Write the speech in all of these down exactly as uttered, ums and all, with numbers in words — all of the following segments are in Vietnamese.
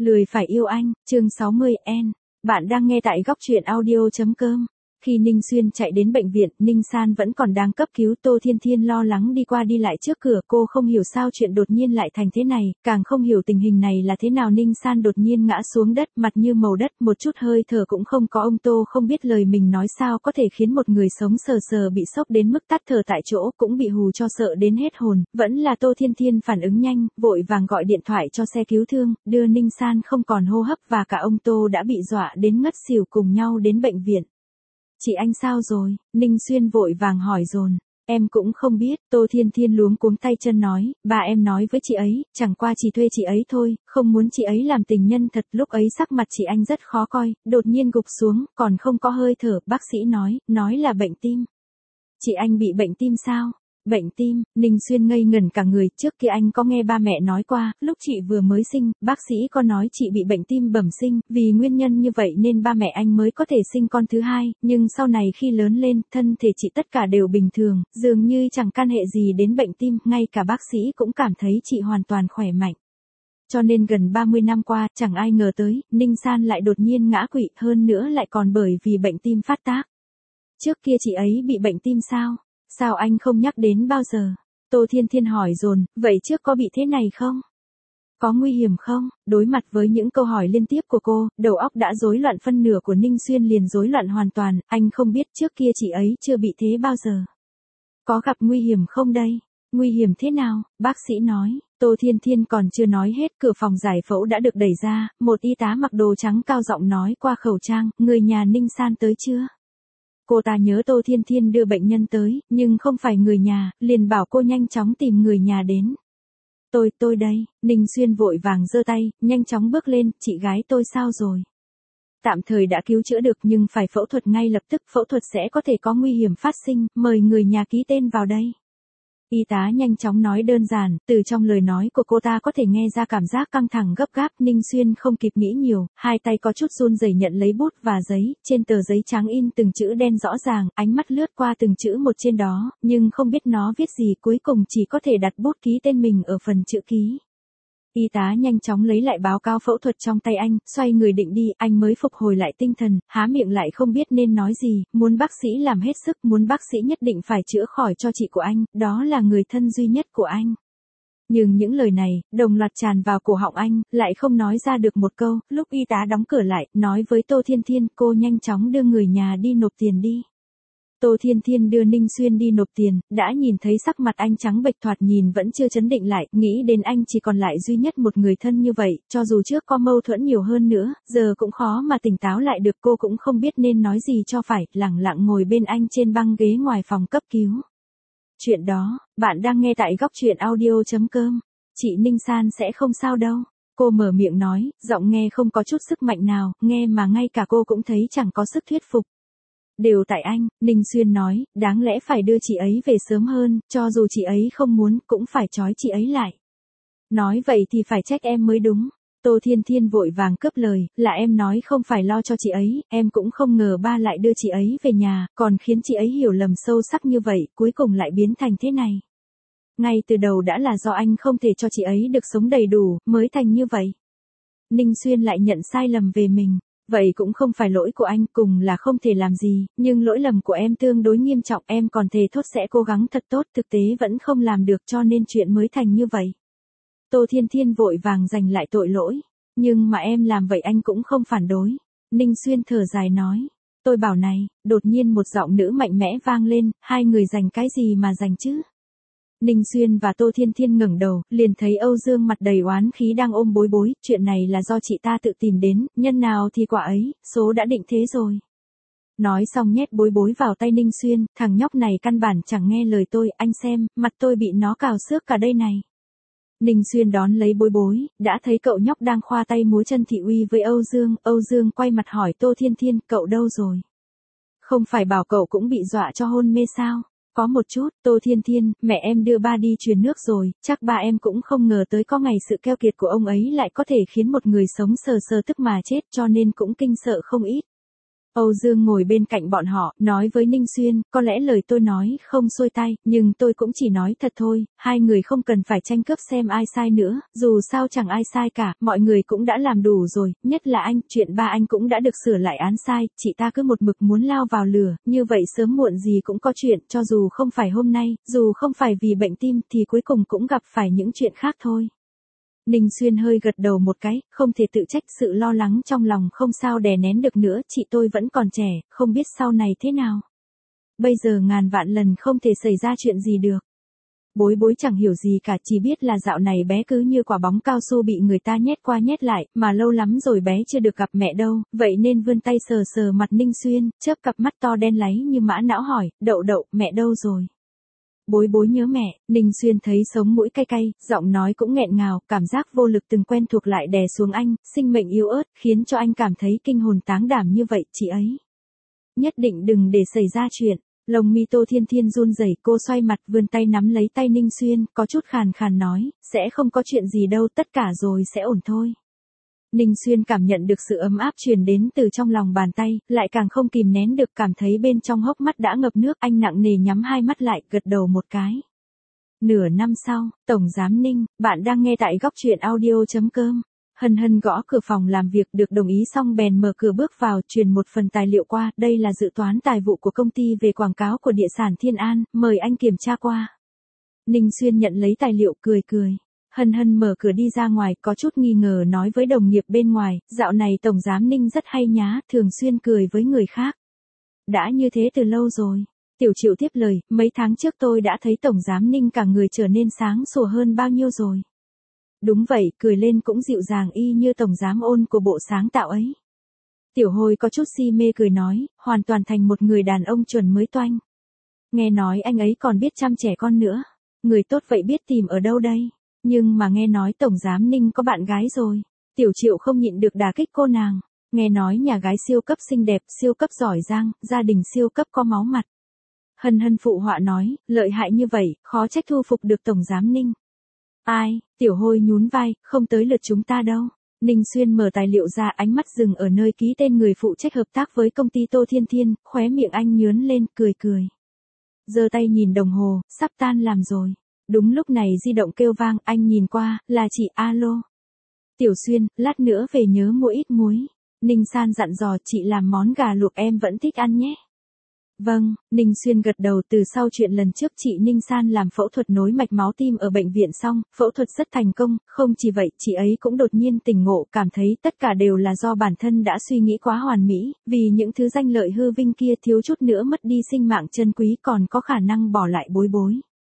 Lười phải yêu anh, chương sáu mươi N. Bạn đang nghe tại góc truyện audio.com. Khi Ninh Xuyên chạy đến bệnh viện, Ninh San vẫn còn đang cấp cứu. Tô Thiên Thiên lo lắng đi qua đi lại trước cửa, cô không hiểu sao chuyện đột nhiên lại thành thế này, càng không hiểu tình hình này là thế nào. Ninh San đột nhiên ngã xuống đất, mặt như màu đất, một chút hơi thở cũng không có. Ông Tô không biết lời mình nói sao có thể khiến một người sống sờ sờ bị sốc đến mức tắt thở tại chỗ, cũng bị hù cho sợ đến hết hồn. Vẫn là Tô Thiên Thiên phản ứng nhanh, vội vàng gọi điện thoại cho xe cứu thương, đưa Ninh San không còn hô hấp và cả ông Tô đã bị dọa đến ngất xỉu cùng nhau đến bệnh viện. Chị anh sao rồi? Ninh Xuyên vội vàng hỏi dồn. Em cũng không biết, Tô Thiên Thiên luống cuống tay chân nói, bà em nói với chị ấy, chẳng qua chỉ thuê chị ấy thôi, không muốn chị ấy làm tình nhân thật. Lúc ấy sắc mặt chị anh rất khó coi, đột nhiên gục xuống, còn không có hơi thở, bác sĩ nói, nói là bệnh tim. Chị anh bị bệnh tim sao? Bệnh tim, Ninh Xuyên ngây ngẩn cả người. Trước kia anh có nghe ba mẹ nói qua, lúc chị vừa mới sinh, bác sĩ có nói chị bị bệnh tim bẩm sinh, vì nguyên nhân như vậy nên ba mẹ anh mới có thể sinh con thứ hai, nhưng sau này khi lớn lên, thân thể chị tất cả đều bình thường, dường như chẳng can hệ gì đến bệnh tim, ngay cả bác sĩ cũng cảm thấy chị hoàn toàn khỏe mạnh. Cho nên gần ba mươi năm qua, chẳng ai ngờ tới, Ninh San lại đột nhiên ngã quỵ, hơn nữa lại còn bởi vì bệnh tim phát tác. Trước kia chị ấy bị bệnh tim sao? Sao anh không nhắc đến bao giờ? Tô Thiên Thiên hỏi dồn, vậy trước có bị thế này không? Có nguy hiểm không? Đối mặt với những câu hỏi liên tiếp của cô, đầu óc đã rối loạn phân nửa của Ninh Xuyên liền rối loạn hoàn toàn, anh không biết trước kia chị ấy chưa bị thế bao giờ. Có gặp nguy hiểm không đây? Nguy hiểm thế nào? Bác sĩ nói. Tô Thiên Thiên còn chưa nói hết, cửa phòng giải phẫu đã được đẩy ra, một y tá mặc đồ trắng cao giọng nói qua khẩu trang, người nhà Ninh San tới chưa? Cô ta nhớ Tô Thiên Thiên đưa bệnh nhân tới, nhưng không phải người nhà, liền bảo cô nhanh chóng tìm người nhà đến. Tôi, tôi đây, Ninh Xuyên vội vàng giơ tay, nhanh chóng bước lên, chị gái tôi sao rồi? Tạm thời đã cứu chữa được nhưng phải phẫu thuật ngay lập tức, phẫu thuật sẽ có thể có nguy hiểm phát sinh, mời người nhà ký tên vào đây. Y tá nhanh chóng nói đơn giản, từ trong lời nói của cô ta có thể nghe ra cảm giác căng thẳng gấp gáp. Ninh Xuyên không kịp nghĩ nhiều, hai tay có chút run rẩy nhận lấy bút và giấy, trên tờ giấy trắng in từng chữ đen rõ ràng, ánh mắt lướt qua từng chữ một trên đó, nhưng không biết nó viết gì, cuối cùng chỉ có thể đặt bút ký tên mình ở phần chữ ký. Y tá nhanh chóng lấy lại báo cáo phẫu thuật trong tay anh, xoay người định đi, anh mới phục hồi lại tinh thần, há miệng lại không biết nên nói gì, muốn bác sĩ làm hết sức, muốn bác sĩ nhất định phải chữa khỏi cho chị của anh, đó là người thân duy nhất của anh. Nhưng những lời này, đồng loạt tràn vào cổ họng anh, lại không nói ra được một câu. Lúc y tá đóng cửa lại, nói với Tô Thiên Thiên, cô nhanh chóng đưa người nhà đi nộp tiền đi. Tô Thiên Thiên đưa Ninh Xuyên đi nộp tiền, đã nhìn thấy sắc mặt anh trắng bệch, thoạt nhìn vẫn chưa chấn định lại, nghĩ đến anh chỉ còn lại duy nhất một người thân như vậy, cho dù trước có mâu thuẫn nhiều hơn nữa, giờ cũng khó mà tỉnh táo lại được. Cô cũng không biết nên nói gì cho phải, lẳng lặng ngồi bên anh trên băng ghế ngoài phòng cấp cứu. Chuyện đó, bạn đang nghe tại góc truyện audio.com. Chị Ninh San sẽ không sao đâu. Cô mở miệng nói, giọng nghe không có chút sức mạnh nào, nghe mà ngay cả cô cũng thấy chẳng có sức thuyết phục. Đều tại anh, Ninh Xuyên nói, đáng lẽ phải đưa chị ấy về sớm hơn, cho dù chị ấy không muốn, cũng phải trói chị ấy lại. Nói vậy thì phải trách em mới đúng. Tô Thiên Thiên vội vàng cướp lời, là em nói không phải lo cho chị ấy, em cũng không ngờ ba lại đưa chị ấy về nhà, còn khiến chị ấy hiểu lầm sâu sắc như vậy, cuối cùng lại biến thành thế này. Ngay từ đầu đã là do anh không thể cho chị ấy được sống đầy đủ, mới thành như vậy. Ninh Xuyên lại nhận sai lầm về mình. Vậy cũng không phải lỗi của anh, cùng là không thể làm gì, nhưng lỗi lầm của em tương đối nghiêm trọng, em còn thề thốt sẽ cố gắng thật tốt, thực tế vẫn không làm được cho nên chuyện mới thành như vậy. Tô Thiên Thiên vội vàng giành lại tội lỗi, nhưng mà em làm vậy anh cũng không phản đối. Ninh Xuyên thở dài nói, tôi bảo này, đột nhiên một giọng nữ mạnh mẽ vang lên, hai người giành cái gì mà giành chứ? Ninh Xuyên và Tô Thiên Thiên ngẩng đầu, liền thấy Âu Dương mặt đầy oán khí đang ôm Bối Bối, chuyện này là do chị ta tự tìm đến, nhân nào thì quả ấy, số đã định thế rồi. Nói xong nhét Bối Bối vào tay Ninh Xuyên, thằng nhóc này căn bản chẳng nghe lời tôi, anh xem, mặt tôi bị nó cào xước cả đây này. Ninh Xuyên đón lấy Bối Bối, đã thấy cậu nhóc đang khoa tay múa chân thị uy với Âu Dương, Âu Dương quay mặt hỏi Tô Thiên Thiên, cậu đâu rồi? Không phải bảo cậu cũng bị dọa cho hôn mê sao? Có một chút, Tô Thiên Thiên, mẹ em đưa ba đi truyền nước rồi, chắc ba em cũng không ngờ tới có ngày sự keo kiệt của ông ấy lại có thể khiến một người sống sờ sờ tức mà chết, cho nên cũng kinh sợ không ít. Âu Dương ngồi bên cạnh bọn họ, nói với Ninh Xuyên, có lẽ lời tôi nói không xuôi tai, nhưng tôi cũng chỉ nói thật thôi, hai người không cần phải tranh cướp xem ai sai nữa, dù sao chẳng ai sai cả, mọi người cũng đã làm đủ rồi, nhất là anh, chuyện ba anh cũng đã được sửa lại án sai, chị ta cứ một mực muốn lao vào lửa, như vậy sớm muộn gì cũng có chuyện, cho dù không phải hôm nay, dù không phải vì bệnh tim, thì cuối cùng cũng gặp phải những chuyện khác thôi. Ninh Xuyên hơi gật đầu một cái, không thể tự trách, sự lo lắng trong lòng không sao đè nén được nữa, chị tôi vẫn còn trẻ, không biết sau này thế nào. Bây giờ ngàn vạn lần không thể xảy ra chuyện gì được. Bối bối chẳng hiểu gì cả, chỉ biết là dạo này bé cứ như quả bóng cao su bị người ta nhét qua nhét lại, mà lâu lắm rồi bé chưa được gặp mẹ đâu, vậy nên vươn tay sờ sờ mặt Ninh Xuyên, chớp cặp mắt to đen láy như mã não hỏi, đậu đậu, mẹ đâu rồi? Bối bối nhớ mẹ, Ninh Xuyên thấy sống mũi cay cay, giọng nói cũng nghẹn ngào, cảm giác vô lực từng quen thuộc lại đè xuống anh, sinh mệnh yếu ớt, khiến cho anh cảm thấy kinh hồn táng đảm như vậy, chị ấy. Nhất định đừng để xảy ra chuyện, lồng mi Tô Thiên Thiên run rẩy, cô xoay mặt vươn tay nắm lấy tay Ninh Xuyên, có chút khàn khàn nói, sẽ không có chuyện gì đâu, tất cả rồi sẽ ổn thôi. Ninh Xuyên cảm nhận được sự ấm áp truyền đến từ trong lòng bàn tay, lại càng không kìm nén được, cảm thấy bên trong hốc mắt đã ngập nước, anh nặng nề nhắm hai mắt lại, gật đầu một cái. Nửa năm sau, Tổng Giám Ninh, bạn đang nghe tại góc truyện audio chấm com. Hân Hân gõ cửa phòng làm việc, được đồng ý xong bèn mở cửa bước vào, truyền một phần tài liệu qua, đây là dự toán tài vụ của công ty về quảng cáo của địa sản Thiên An, mời anh kiểm tra qua. Ninh Xuyên nhận lấy tài liệu, cười cười. Hân Hân mở cửa đi ra ngoài, có chút nghi ngờ nói với đồng nghiệp bên ngoài, dạo này Tổng Giám Ninh rất hay nhá, thường xuyên cười với người khác. Đã như thế từ lâu rồi. Tiểu Triệu tiếp lời, mấy tháng trước tôi đã thấy Tổng Giám Ninh cả người trở nên sáng sủa hơn bao nhiêu rồi. Đúng vậy, cười lên cũng dịu dàng y như Tổng Giám Ôn của bộ sáng tạo ấy. Tiểu Hồi có chút si mê cười nói, hoàn toàn thành một người đàn ông chuẩn mới toanh. Nghe nói anh ấy còn biết chăm trẻ con nữa. Người tốt vậy biết tìm ở đâu đây? Nhưng mà nghe nói Tổng Giám Ninh có bạn gái rồi. Tiểu Triệu không nhịn được đả kích cô nàng. Nghe nói nhà gái siêu cấp xinh đẹp, siêu cấp giỏi giang, gia đình siêu cấp có máu mặt. Hân Hân phụ họa nói, lợi hại như vậy, khó trách thu phục được Tổng Giám Ninh. Ai, Tiểu Hôi nhún vai, không tới lượt chúng ta đâu. Ninh Xuyên mở tài liệu ra, ánh mắt dừng ở nơi ký tên người phụ trách hợp tác với công ty Tô Thiên Thiên, khóe miệng anh nhướn lên, cười cười. Giơ tay nhìn đồng hồ, sắp tan làm rồi. Đúng lúc này di động kêu vang, anh nhìn qua, là chị, alo. Tiểu Xuyên, lát nữa về nhớ mua ít muối. Ninh San dặn dò, chị làm món gà luộc em vẫn thích ăn nhé. Vâng, Ninh Xuyên gật đầu. Từ sau chuyện lần trước chị Ninh San làm phẫu thuật nối mạch máu tim ở bệnh viện xong, phẫu thuật rất thành công, không chỉ vậy, chị ấy cũng đột nhiên tỉnh ngộ, cảm thấy tất cả đều là do bản thân đã suy nghĩ quá hoàn mỹ, vì những thứ danh lợi hư vinh kia thiếu chút nữa mất đi sinh mạng chân quý, còn có khả năng bỏ lại bối bối.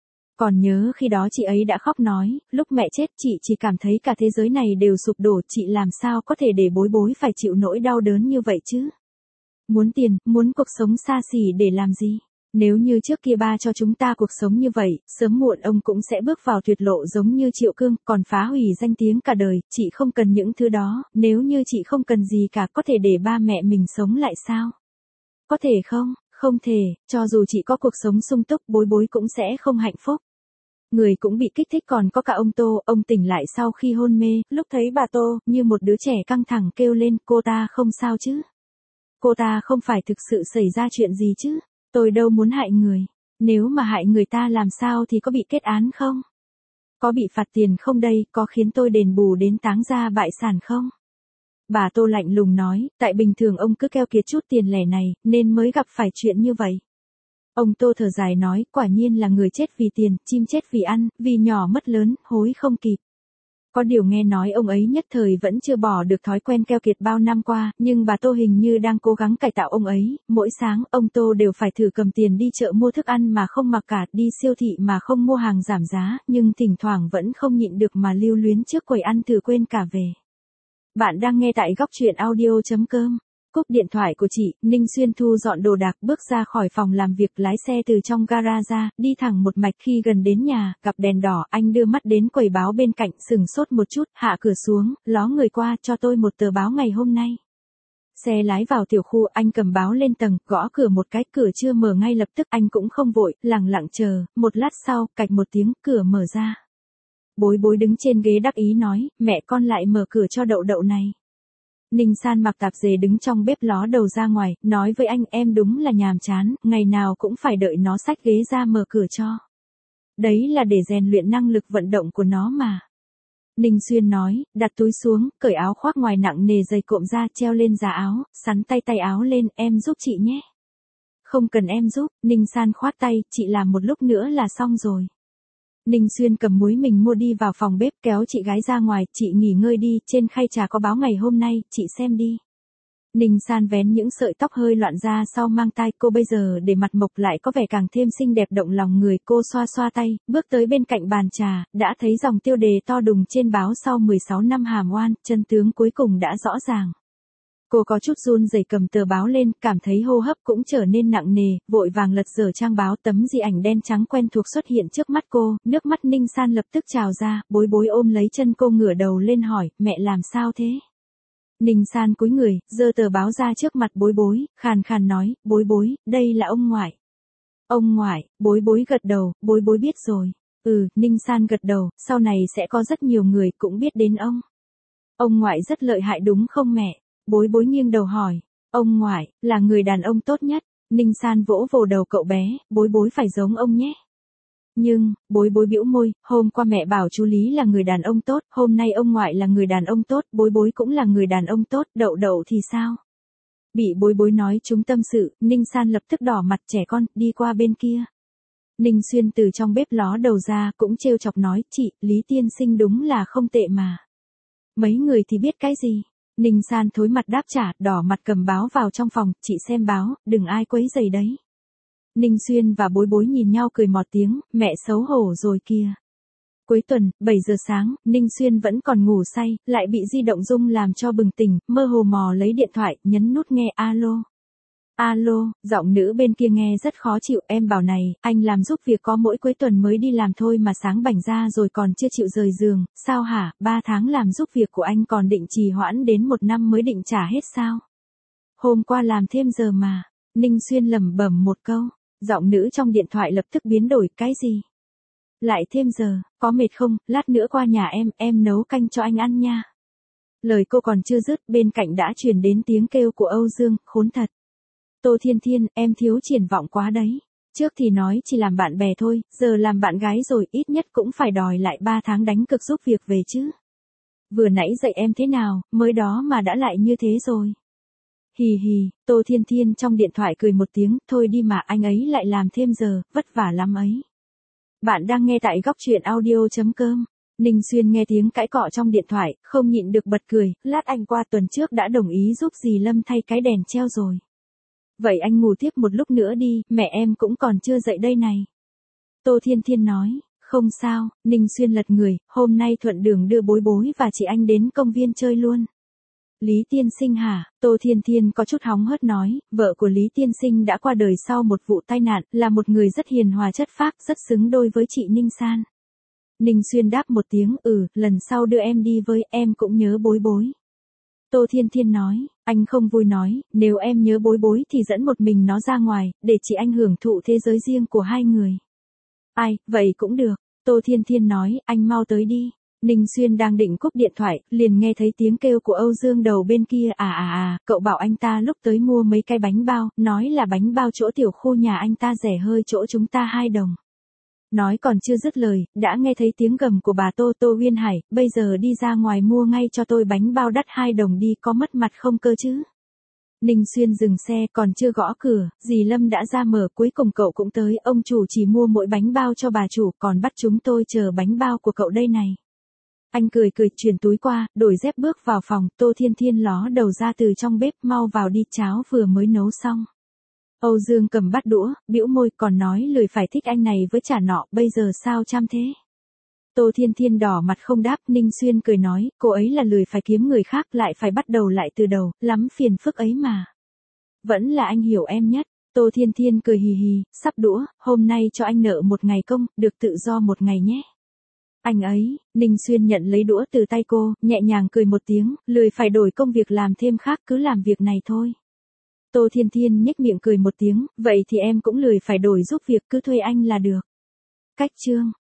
Còn nhớ khi đó chị ấy đã khóc nói, lúc mẹ chết chị chỉ cảm thấy cả thế giới này đều sụp đổ, chị làm sao có thể để bối bối phải chịu nỗi đau đớn như vậy chứ? Muốn tiền, muốn cuộc sống xa xỉ để làm gì? Nếu như trước kia ba cho chúng ta cuộc sống như vậy, sớm muộn ông cũng sẽ bước vào tuyệt lộ giống như Triệu Cương, còn phá hủy danh tiếng cả đời, chị không cần những thứ đó, nếu như chị không cần gì cả có thể để ba mẹ mình sống lại sao? Có thể không? Không thể, cho dù chị có cuộc sống sung túc, bối bối cũng sẽ không hạnh phúc. Người cũng bị kích thích, còn có cả ông Tô, ông tỉnh lại sau khi hôn mê, lúc thấy bà Tô, như một đứa trẻ căng thẳng kêu lên, cô ta không sao chứ? Cô ta không phải thực sự xảy ra chuyện gì chứ? Tôi đâu muốn hại người. Nếu mà hại người ta làm sao thì có bị kết án không? Có bị phạt tiền không đây, có khiến tôi đền bù đến táng gia bại sản không? Bà Tô lạnh lùng nói, tại bình thường ông cứ keo kiệt chút tiền lẻ này, nên mới gặp phải chuyện như vậy. Ông Tô thở dài nói, quả nhiên là người chết vì tiền, chim chết vì ăn, vì nhỏ mất lớn, hối không kịp. Có điều nghe nói ông ấy nhất thời vẫn chưa bỏ được thói quen keo kiệt bao năm qua, nhưng bà Tô hình như đang cố gắng cải tạo ông ấy, mỗi sáng ông Tô đều phải thử cầm tiền đi chợ mua thức ăn mà không mặc cả, đi siêu thị mà không mua hàng giảm giá, nhưng thỉnh thoảng vẫn không nhịn được mà lưu luyến trước quầy ăn thử quên cả về. Bạn đang nghe tại góc truyện audio chấm com. Cúp điện thoại của chị, Ninh Xuyên thu dọn đồ đạc bước ra khỏi phòng làm việc, lái xe từ trong gara ra, đi thẳng một mạch. Khi gần đến nhà, gặp đèn đỏ, anh đưa mắt đến quầy báo bên cạnh, sừng sốt một chút, hạ cửa xuống, ló người qua, cho tôi một tờ báo ngày hôm nay. Xe lái vào tiểu khu, anh cầm báo lên tầng, gõ cửa một cái, cửa chưa mở ngay lập tức, anh cũng không vội, lặng lặng chờ, một lát sau, cạch một tiếng, cửa mở ra. Bối bối đứng trên ghế đắc ý nói, mẹ con lại mở cửa cho đậu đậu này. Ninh San mặc tạp dề đứng trong bếp ló đầu ra ngoài, nói với anh em đúng là nhàm chán, ngày nào cũng phải đợi nó xách ghế ra mở cửa cho. Đấy là để rèn luyện năng lực vận động của nó mà. Ninh Xuyên nói, đặt túi xuống, cởi áo khoác ngoài nặng nề dày cộm ra treo lên giá áo, sắn tay tay áo lên, em giúp chị nhé. Không cần em giúp, Ninh San khoát tay, chị làm một lúc nữa là xong rồi. Ninh Xuyên cầm muối mình mua đi vào phòng bếp kéo chị gái ra ngoài, chị nghỉ ngơi đi, trên khay trà có báo ngày hôm nay, chị xem đi. Ninh San vén những sợi tóc hơi loạn ra sau mang tai, cô bây giờ để mặt mộc lại có vẻ càng thêm xinh đẹp động lòng người, cô xoa xoa tay, bước tới bên cạnh bàn trà, đã thấy dòng tiêu đề to đùng trên báo sau mười sáu năm hàm oan, chân tướng cuối cùng đã rõ ràng. Cô có chút run rẩy cầm tờ báo lên, cảm thấy hô hấp cũng trở nên nặng nề, vội vàng lật dở trang báo, tấm di ảnh đen trắng quen thuộc xuất hiện trước mắt cô, nước mắt Ninh San lập tức trào ra, bối bối ôm lấy chân cô ngửa đầu lên hỏi, mẹ làm sao thế? Ninh San cúi người, giơ tờ báo ra trước mặt bối bối, khàn khàn nói, bối bối, đây là ông ngoại. Ông ngoại, bối bối gật đầu, bối bối biết rồi. Ừ, Ninh San gật đầu, sau này sẽ có rất nhiều người cũng biết đến ông. Ông ngoại rất lợi hại đúng không mẹ? Bối bối nghiêng đầu hỏi, ông ngoại, là người đàn ông tốt nhất. Ninh San vỗ vồ đầu cậu bé, bối bối phải giống ông nhé. Nhưng, bối bối bĩu môi, hôm qua mẹ bảo chú Lý là người đàn ông tốt, hôm nay ông ngoại là người đàn ông tốt, bối bối cũng là người đàn ông tốt, đậu đậu thì sao? Bị bối bối nói chúng tâm sự, Ninh San lập tức đỏ mặt trẻ con, đi qua bên kia. Ninh Xuyên từ trong bếp ló đầu ra cũng trêu chọc nói, chị, Lý tiên sinh đúng là không tệ mà. Mấy người thì biết cái gì? Ninh San thối mặt đáp trả, đỏ mặt cầm báo vào trong phòng, chị xem báo, đừng ai quấy rầy đấy. Ninh Xuyên và bối bối nhìn nhau cười mọt tiếng, mẹ xấu hổ rồi kìa. Cuối tuần, bảy giờ sáng, Ninh Xuyên vẫn còn ngủ say, lại bị di động rung làm cho bừng tỉnh, mơ hồ mò lấy điện thoại, nhấn nút nghe alo. Alo, giọng nữ bên kia nghe rất khó chịu, em bảo này, anh làm giúp việc có mỗi cuối tuần mới đi làm thôi mà sáng bảnh ra rồi còn chưa chịu rời giường, sao hả, ba tháng làm giúp việc của anh còn định trì hoãn đến một năm mới định trả hết sao? Hôm qua làm thêm giờ mà, Ninh Xuyên lẩm bẩm một câu, giọng nữ trong điện thoại lập tức biến đổi, cái gì? Lại thêm giờ, có mệt không, lát nữa qua nhà em, em nấu canh cho anh ăn nha. Lời cô còn chưa dứt, bên cạnh đã truyền đến tiếng kêu của Âu Dương, khốn thật. Tô Thiên Thiên, em thiếu triển vọng quá đấy. Trước thì nói chỉ làm bạn bè thôi, giờ làm bạn gái rồi, ít nhất cũng phải đòi lại ba tháng đánh cực giúp việc về chứ. Vừa nãy dạy em thế nào, mới đó mà đã lại như thế rồi. Hì hì, Tô Thiên Thiên trong điện thoại cười một tiếng, thôi đi mà anh ấy lại làm thêm giờ, vất vả lắm ấy. Bạn đang nghe tại góc truyện audio.com. Ninh Xuyên nghe tiếng cãi cọ trong điện thoại, không nhịn được bật cười, lát anh qua tuần trước đã đồng ý giúp dì Lâm thay cái đèn treo rồi. Vậy anh ngủ tiếp một lúc nữa đi, mẹ em cũng còn chưa dậy đây này. Tô Thiên Thiên nói, không sao, Ninh Xuyên lật người, hôm nay thuận đường đưa bối bối và chị anh đến công viên chơi luôn. Lý tiên sinh hả? Tô Thiên Thiên có chút hóng hớt nói, vợ của Lý tiên sinh đã qua đời sau một vụ tai nạn, là một người rất hiền hòa chất phác, rất xứng đôi với chị Ninh San. Ninh Xuyên đáp một tiếng, ừ, lần sau đưa em đi với, em cũng nhớ bối bối. Tô Thiên Thiên nói, anh không vui nói, nếu em nhớ bối bối thì dẫn một mình nó ra ngoài, để chị anh hưởng thụ thế giới riêng của hai người. Ai, vậy cũng được. Tô Thiên Thiên nói, anh mau tới đi. Ninh Xuyên đang định cúp điện thoại, liền nghe thấy tiếng kêu của Âu Dương đầu bên kia, à à à, cậu bảo anh ta lúc tới mua mấy cái bánh bao, nói là bánh bao chỗ tiểu khu nhà anh ta rẻ hơi chỗ chúng ta hai đồng. Nói còn chưa dứt lời, đã nghe thấy tiếng gầm của bà Tô Tô Uyên Hải, bây giờ đi ra ngoài mua ngay cho tôi bánh bao đắt hai đồng đi, có mất mặt không cơ chứ? Ninh Xuyên dừng xe, còn chưa gõ cửa, dì Lâm đã ra mở, cuối cùng cậu cũng tới, ông chủ chỉ mua mỗi bánh bao cho bà chủ, còn bắt chúng tôi chờ bánh bao của cậu đây này. Anh cười cười, chuyển túi qua, đổi dép bước vào phòng, Tô Thiên Thiên ló đầu ra từ trong bếp, mau vào đi, cháo vừa mới nấu xong. Âu Dương cầm bát đũa, bĩu môi, còn nói lười phải thích anh này với chả nọ, bây giờ sao chăm thế? Tô Thiên Thiên đỏ mặt không đáp, Ninh Xuyên cười nói, cô ấy là lười phải kiếm người khác, lại phải bắt đầu lại từ đầu, lắm phiền phức ấy mà. Vẫn là anh hiểu em nhất. Tô Thiên Thiên cười hì hì, sắp đũa, hôm nay cho anh nợ một ngày công, được tự do một ngày nhé. Anh ấy, Ninh Xuyên nhận lấy đũa từ tay cô, nhẹ nhàng cười một tiếng, lười phải đổi công việc làm thêm khác, cứ làm việc này thôi. Tô Thiên Thiên nhếch miệng cười một tiếng, vậy thì em cũng lười phải đổi giúp việc, cứ thuê anh là được. Cách chương